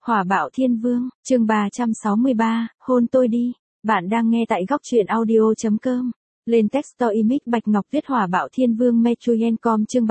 Hỏa bạo thiên vương, chương 363, hôn tôi đi. Bạn đang nghe tại góc truyện audio.com. Lên text image Bạch Ngọc viết hỏa bạo thiên vương Metruyen.com chương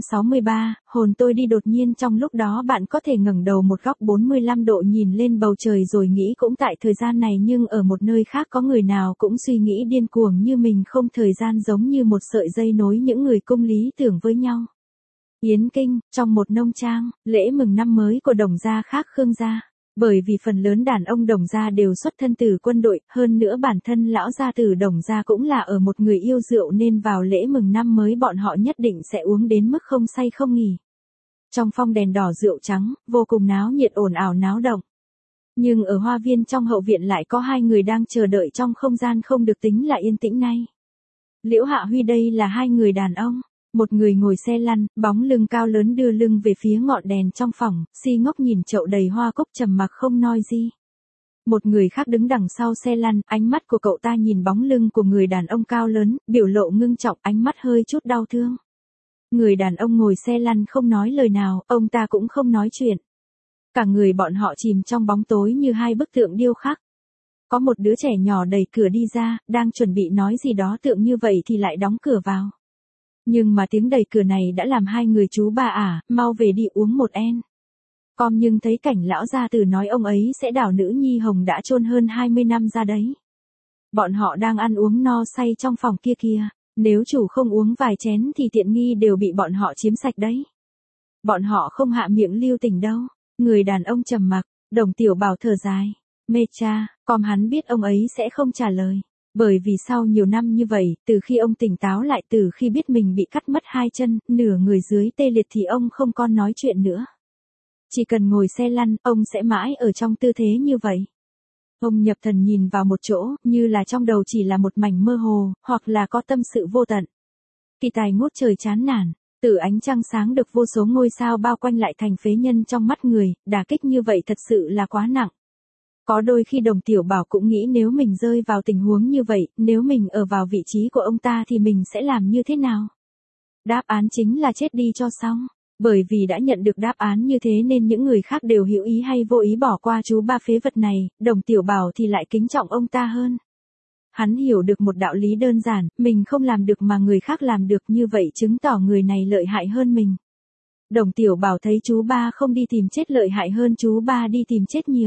363, hôn tôi đi. Đột nhiên trong lúc đó bạn có thể ngẩng đầu một góc 45 độ nhìn lên bầu trời rồi nghĩ cũng tại thời gian này, nhưng ở một nơi khác có người nào cũng suy nghĩ điên cuồng như mình không. Thời gian giống như một sợi dây nối những người cung lý tưởng với nhau. Yến Kinh, trong một nông trang, lễ mừng năm mới của Đồng gia khác Khương gia. Bởi vì phần lớn đàn ông Đồng gia đều xuất thân từ quân đội, hơn nữa bản thân lão gia tử Đồng gia cũng là ở một người yêu rượu, nên vào lễ mừng năm mới bọn họ nhất định sẽ uống đến mức không say không nghỉ. Trong phong đèn đỏ rượu trắng, vô cùng náo nhiệt ồn ào náo động. Nhưng ở hoa viên trong hậu viện lại có hai người đang chờ đợi trong không gian không được tính là yên tĩnh này. Liễu Hạ Huy, đây là hai người đàn ông. Một người ngồi xe lăn, bóng lưng cao lớn đưa lưng về phía ngọn đèn trong phòng, si ngốc nhìn chậu đầy hoa cúc trầm mặc không nói gì. Một người khác đứng đằng sau xe lăn, ánh mắt của cậu ta nhìn bóng lưng của người đàn ông cao lớn, biểu lộ ngưng trọng, ánh mắt hơi chút đau thương. Người đàn ông ngồi xe lăn không nói lời nào, ông ta cũng không nói chuyện. Cả người bọn họ chìm trong bóng tối như hai bức tượng điêu khắc. Có một đứa trẻ nhỏ đẩy cửa đi ra, đang chuẩn bị nói gì đó tượng như vậy thì lại đóng cửa vào. Nhưng mà tiếng đẩy cửa này đã làm hai người chú bà mau về đi uống một en. Nhưng thấy cảnh lão gia tử nói ông ấy sẽ đảo nữ nhi hồng đã chôn hơn 20 năm ra đấy. Bọn họ đang ăn uống no say trong phòng kia kìa, nếu chủ không uống vài chén thì tiện nghi đều bị bọn họ chiếm sạch đấy. Bọn họ không hạ miệng lưu tình đâu. Người đàn ông trầm mặc, Đồng Tiểu Bảo thở dài. Mê cha, hắn biết ông ấy sẽ không trả lời. Bởi vì sau nhiều năm như vậy, từ khi ông tỉnh táo lại, từ khi biết mình bị cắt mất hai chân, nửa người dưới tê liệt thì ông không còn nói chuyện nữa. Chỉ cần ngồi xe lăn, ông sẽ mãi ở trong tư thế như vậy. Ông nhập thần nhìn vào một chỗ, như là trong đầu chỉ là một mảnh mơ hồ, hoặc là có tâm sự vô tận. Kỳ tài ngút trời chán nản, từ ánh trăng sáng được vô số ngôi sao bao quanh lại thành phế nhân trong mắt người, đả kích như vậy thật sự là quá nặng. Có đôi khi Đồng Tiểu Bảo cũng nghĩ nếu mình rơi vào tình huống như vậy, nếu mình ở vào vị trí của ông ta thì mình sẽ làm như thế nào? Đáp án chính là chết đi cho xong. Bởi vì đã nhận được đáp án như thế nên những người khác đều hữu ý hay vô ý bỏ qua chú ba phế vật này, Đồng Tiểu Bảo thì lại kính trọng ông ta hơn. Hắn hiểu được một đạo lý đơn giản, mình không làm được mà người khác làm được, như vậy chứng tỏ người này lợi hại hơn mình. Đồng Tiểu Bảo thấy chú ba không đi tìm chết lợi hại hơn chú ba đi tìm chết nhiều.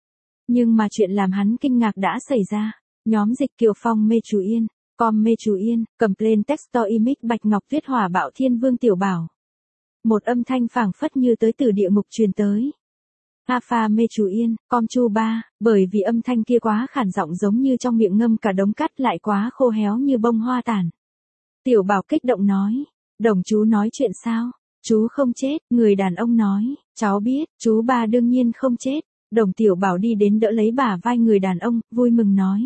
Nhưng mà chuyện làm hắn kinh ngạc đã xảy ra. Nhóm dịch Kiều Phong Metruyen, cầm plain text image Bạch Ngọc viết hỏa bạo thiên vương Tiểu Bảo. Một âm thanh phảng phất như tới từ địa ngục truyền tới. Alpha Metruyen, chu ba, bởi vì âm thanh kia quá khản giọng, giống như trong miệng ngâm cả đống cát, lại quá khô héo như bông hoa tàn. Tiểu Bảo kích động nói, Đồng chú nói chuyện sao? Chú không chết, người đàn ông nói, cháu biết, chú ba đương nhiên không chết. Đồng Tiểu Bảo đi đến đỡ lấy bả vai người đàn ông, vui mừng nói.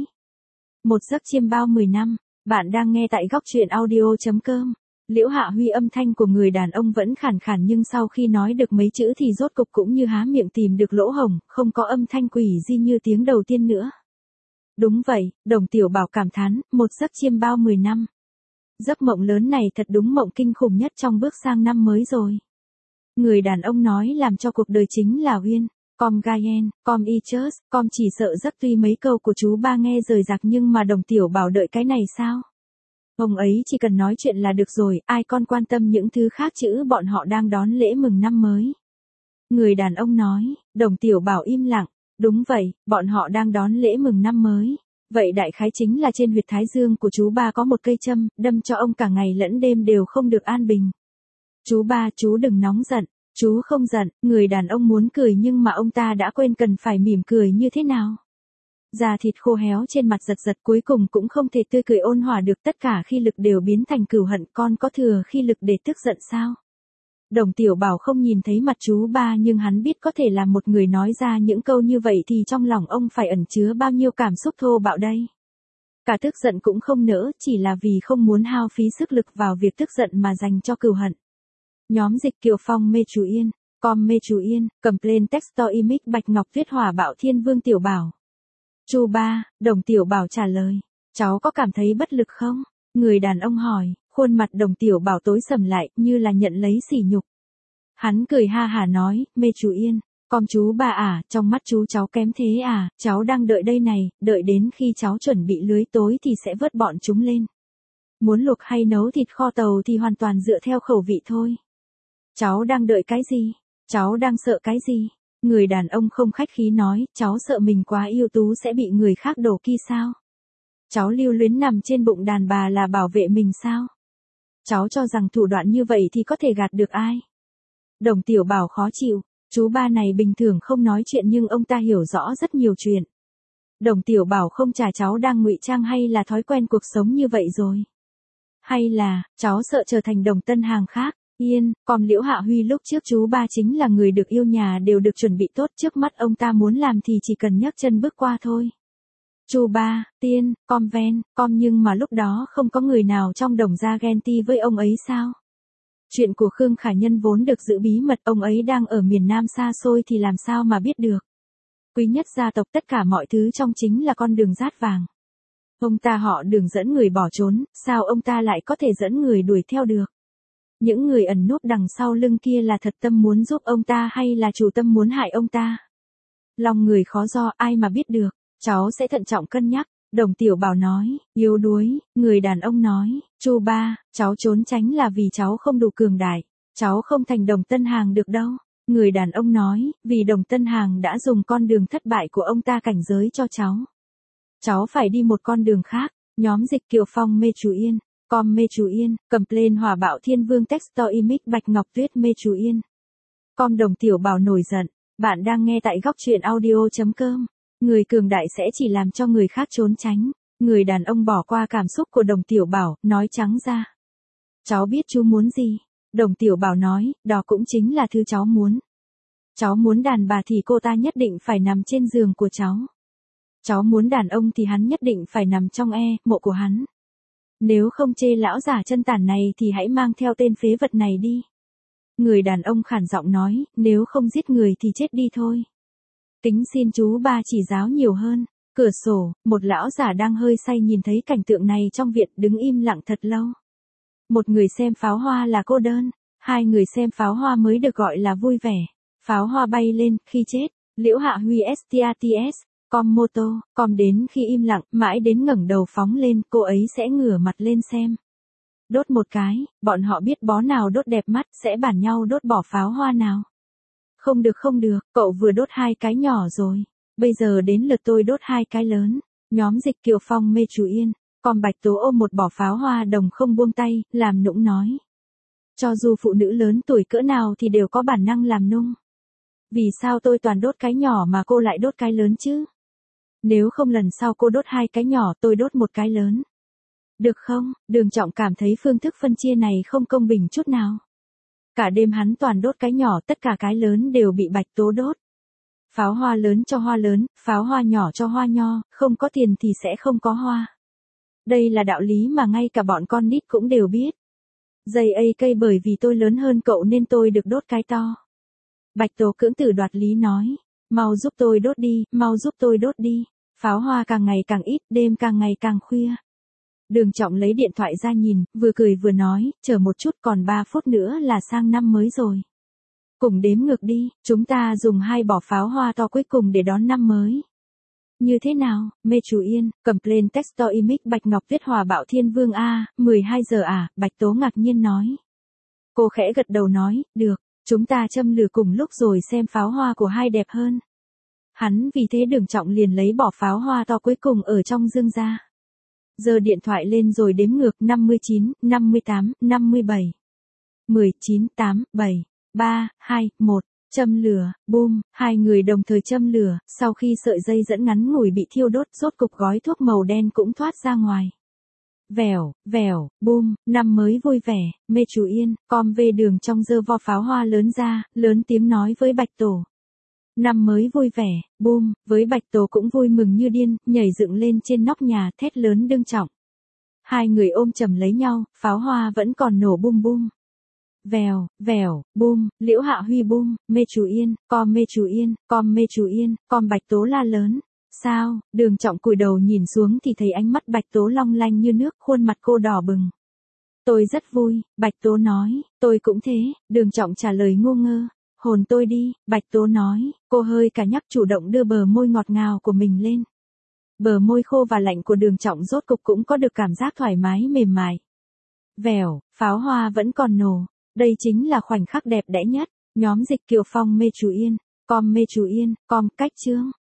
Một giấc chiêm bao 10 năm, bạn đang nghe tại góc truyện audio.com. Liễu Hạ Huy, âm thanh của người đàn ông vẫn khàn khàn, nhưng sau khi nói được mấy chữ thì rốt cục cũng như há miệng tìm được lỗ hổng, không có âm thanh quỷ dị như tiếng đầu tiên nữa. Đúng vậy, Đồng Tiểu Bảo cảm thán, một giấc chiêm bao 10 năm. Giấc mộng lớn này thật đúng mộng kinh khủng nhất trong bước sang năm mới rồi. Người đàn ông nói làm cho cuộc đời chính là uyên. Gayen, Ichus, chỉ sợ giấc, tuy mấy câu của chú ba nghe rời rạc nhưng mà Đồng Tiểu Bảo đợi cái này sao? Ông ấy chỉ cần nói chuyện là được rồi, ai còn quan tâm những thứ khác chứ, bọn họ đang đón lễ mừng năm mới. Người đàn ông nói, Đồng Tiểu Bảo im lặng, đúng vậy, bọn họ đang đón lễ mừng năm mới. Vậy đại khái chính là trên huyệt thái dương của chú ba có một cây châm, đâm cho ông cả ngày lẫn đêm đều không được an bình. Chú ba, chú đừng nóng giận. Chú không giận. Người đàn ông muốn cười nhưng mà ông ta đã quên cần phải mỉm cười như thế nào. Da thịt khô héo trên mặt giật giật, cuối cùng cũng không thể tươi cười ôn hòa được, tất cả khi lực đều biến thành cừu hận, con có thừa khi lực để tức giận sao? Đồng Tiểu Bảo không nhìn thấy mặt chú ba, nhưng hắn biết có thể là một người nói ra những câu như vậy thì trong lòng ông phải ẩn chứa bao nhiêu cảm xúc thô bạo đây. Cả tức giận cũng không nỡ, chỉ là vì không muốn hao phí sức lực vào việc tức giận mà dành cho cừu hận. Nhóm dịch Kiều Phong Metruyen, cầm plain text image Bạch Ngọc viết hỏa bạo thiên vương Tiểu Bảo. Chu ba, Đồng Tiểu Bảo trả lời. Cháu có cảm thấy bất lực không? Người đàn ông hỏi, khuôn mặt Đồng Tiểu Bảo tối sầm lại, như là nhận lấy sỉ nhục. Hắn cười ha hả nói, Metruyen, Con chú bà à, trong mắt chú cháu kém thế à, cháu đang đợi đây này, đợi đến khi cháu chuẩn bị lưới tối thì sẽ vớt bọn chúng lên. Muốn luộc hay nấu thịt kho tàu thì hoàn toàn dựa theo khẩu vị thôi. Cháu đang đợi cái gì? Cháu đang sợ cái gì? Người đàn ông không khách khí nói, cháu sợ mình quá ưu tú sẽ bị người khác đổ ki sao? Cháu lưu luyến nằm trên bụng đàn bà là bảo vệ mình sao? Cháu cho rằng thủ đoạn như vậy thì có thể gạt được ai? Đồng Tiểu Bảo khó chịu, chú ba này bình thường không nói chuyện nhưng ông ta hiểu rõ rất nhiều chuyện. Đồng Tiểu Bảo không trả cháu đang ngụy trang hay là thói quen cuộc sống như vậy rồi? Hay là, cháu sợ trở thành Đồng Tân Hàng khác? Yên, còn Liễu Hạ Huy lúc trước chú ba chính là người được yêu nhà đều được chuẩn bị tốt trước mắt ông ta muốn làm thì chỉ cần nhấc chân bước qua thôi. Chú ba, tiên, com ven, com nhưng mà lúc đó không có người nào trong Đồng gia ghen ti với ông ấy sao? Chuyện của Khương Khả Nhân vốn được giữ bí mật, ông ấy đang ở miền Nam xa xôi thì làm sao mà biết được. Quý nhất gia tộc tất cả mọi thứ trong chính là con đường rát vàng. Ông ta họ Đường dẫn người bỏ trốn, sao ông ta lại có thể dẫn người đuổi theo được? Những người ẩn núp đằng sau lưng kia là thật tâm muốn giúp ông ta hay là chủ tâm muốn hại ông ta? Lòng người khó do, ai mà biết được, cháu sẽ thận trọng cân nhắc. Đồng Tiểu Bảo nói, yếu đuối, người đàn ông nói, chú ba, cháu trốn tránh là vì cháu không đủ cường đại, cháu không thành Đồng Tân Hàng được đâu. Người đàn ông nói, vì Đồng Tân Hàng đã dùng con đường thất bại của ông ta cảnh giới cho cháu. Cháu phải đi một con đường khác. Nhóm dịch Kiều Phong mê chú Yên, com mê chú Yên, Complain Hòa Bạo Thiên Vương Textile Image Bạch Ngọc Tuyết mê chú Yên. Com Đồng Tiểu Bảo nổi giận, bạn đang nghe tại góc truyện audio.com. Người cường đại sẽ chỉ làm cho người khác trốn tránh. Người đàn ông bỏ qua cảm xúc của Đồng Tiểu Bảo, nói trắng ra. Cháu biết chú muốn gì? Đồng Tiểu Bảo nói, đó cũng chính là thứ cháu muốn. Cháu muốn đàn bà thì cô ta nhất định phải nằm trên giường của cháu. Cháu muốn đàn ông thì hắn nhất định phải nằm trong mộ của hắn. Nếu không chê lão giả chân tàn này thì hãy mang theo tên phế vật này đi. Người đàn ông khản giọng nói, nếu không giết người thì chết đi thôi. Kính xin chú ba chỉ giáo nhiều hơn. Cửa sổ, một lão giả đang hơi say nhìn thấy cảnh tượng này trong viện đứng im lặng thật lâu. Một người xem pháo hoa là cô đơn, hai người xem pháo hoa mới được gọi là vui vẻ. Pháo hoa bay lên, khi chết, Liễu Hạ Huy STATS, com moto, com đến khi im lặng, mãi đến ngẩng đầu phóng lên, cô ấy sẽ ngửa mặt lên xem. Đốt một cái, bọn họ biết bó nào đốt đẹp mắt, sẽ bàn nhau đốt bỏ pháo hoa nào. Không được, cậu vừa đốt 2 cái nhỏ rồi. Bây giờ đến lượt tôi đốt 2 cái lớn. Nhóm dịch Kiều Phong mê chú Yên, còn Bạch Tố ôm một bỏ pháo hoa đồng không buông tay, làm nũng nói. Cho dù phụ nữ lớn tuổi cỡ nào thì đều có bản năng làm nung. Vì sao tôi toàn đốt cái nhỏ mà cô lại đốt cái lớn chứ? Nếu không lần sau cô đốt 2 cái nhỏ tôi đốt một cái lớn. Được không? Đường Trọng cảm thấy phương thức phân chia này không công bình chút nào. Cả đêm hắn toàn đốt cái nhỏ, tất cả cái lớn đều bị Bạch Tố đốt. Pháo hoa lớn cho hoa lớn, pháo hoa nhỏ cho hoa nho, không có tiền thì sẽ không có hoa. Đây là đạo lý mà ngay cả bọn con nít cũng đều biết. Dây cây bởi vì tôi lớn hơn cậu nên tôi được đốt cái to. Bạch Tố cưỡng tử đoạt lý nói, mau giúp tôi đốt đi, mau giúp tôi đốt đi. Pháo hoa càng ngày càng ít, đêm càng ngày càng khuya. Đường Trọng lấy điện thoại ra nhìn, vừa cười vừa nói, chờ một chút còn 3 phút nữa là sang năm mới rồi. Cùng đếm ngược đi, chúng ta dùng 2 bỏ pháo hoa to cuối cùng để đón năm mới. Như thế nào, mê chú Yên, Complain Textile Image Bạch Ngọc Tuyết Hòa Bạo Thiên Vương A, 12 giờ à, Bạch Tố ngạc nhiên nói. Cô khẽ gật đầu nói, được, chúng ta châm lửa cùng lúc rồi xem pháo hoa của hai đẹp hơn. Hắn vì thế Đường Trọng liền lấy bỏ pháo hoa to cuối cùng ở trong dương ra. Giơ điện thoại lên rồi đếm ngược 59, 58, 57. 10, 9, 8, 7, 3, 2, 1. Châm lửa, boom, hai người đồng thời châm lửa, sau khi sợi dây dẫn ngắn ngủi bị thiêu đốt, rốt cục gói thuốc màu đen cũng thoát ra ngoài. Vèo, vèo, boom, năm mới vui vẻ, mê chú Yên, com về Đường trong giơ vo pháo hoa lớn ra, lớn tiếng nói với Bạch Tổ. Năm mới vui vẻ, boom, với Bạch Tổ cũng vui mừng như điên, nhảy dựng lên trên nóc nhà, thét lớn Đường Trọng. Hai người ôm chầm lấy nhau, pháo hoa vẫn còn nổ bum bum. Vèo, vèo, boom, Liễu Hạ Huy boom, mê chú Yên, com mê chú Yên, com mê chú Yên, com Bạch Tố la lớn. Sao? Đường Trọng cúi đầu nhìn xuống thì thấy ánh mắt Bạch Tố long lanh như nước, khuôn mặt cô đỏ bừng. Tôi rất vui, Bạch Tố nói, tôi cũng thế, Đường Trọng trả lời ngô ngơ. Hôn tôi đi, Bạch Tố nói, cô hơi cả nhắc chủ động đưa bờ môi ngọt ngào của mình lên. Bờ môi khô và lạnh của Đường Trọng rốt cục cũng có được cảm giác thoải mái mềm mại. Vèo, pháo hoa vẫn còn nổ, đây chính là khoảnh khắc đẹp đẽ nhất. Nhóm Dịch Kiều Phong mê Chú Yên, com mê Chú Yên, com cách chương.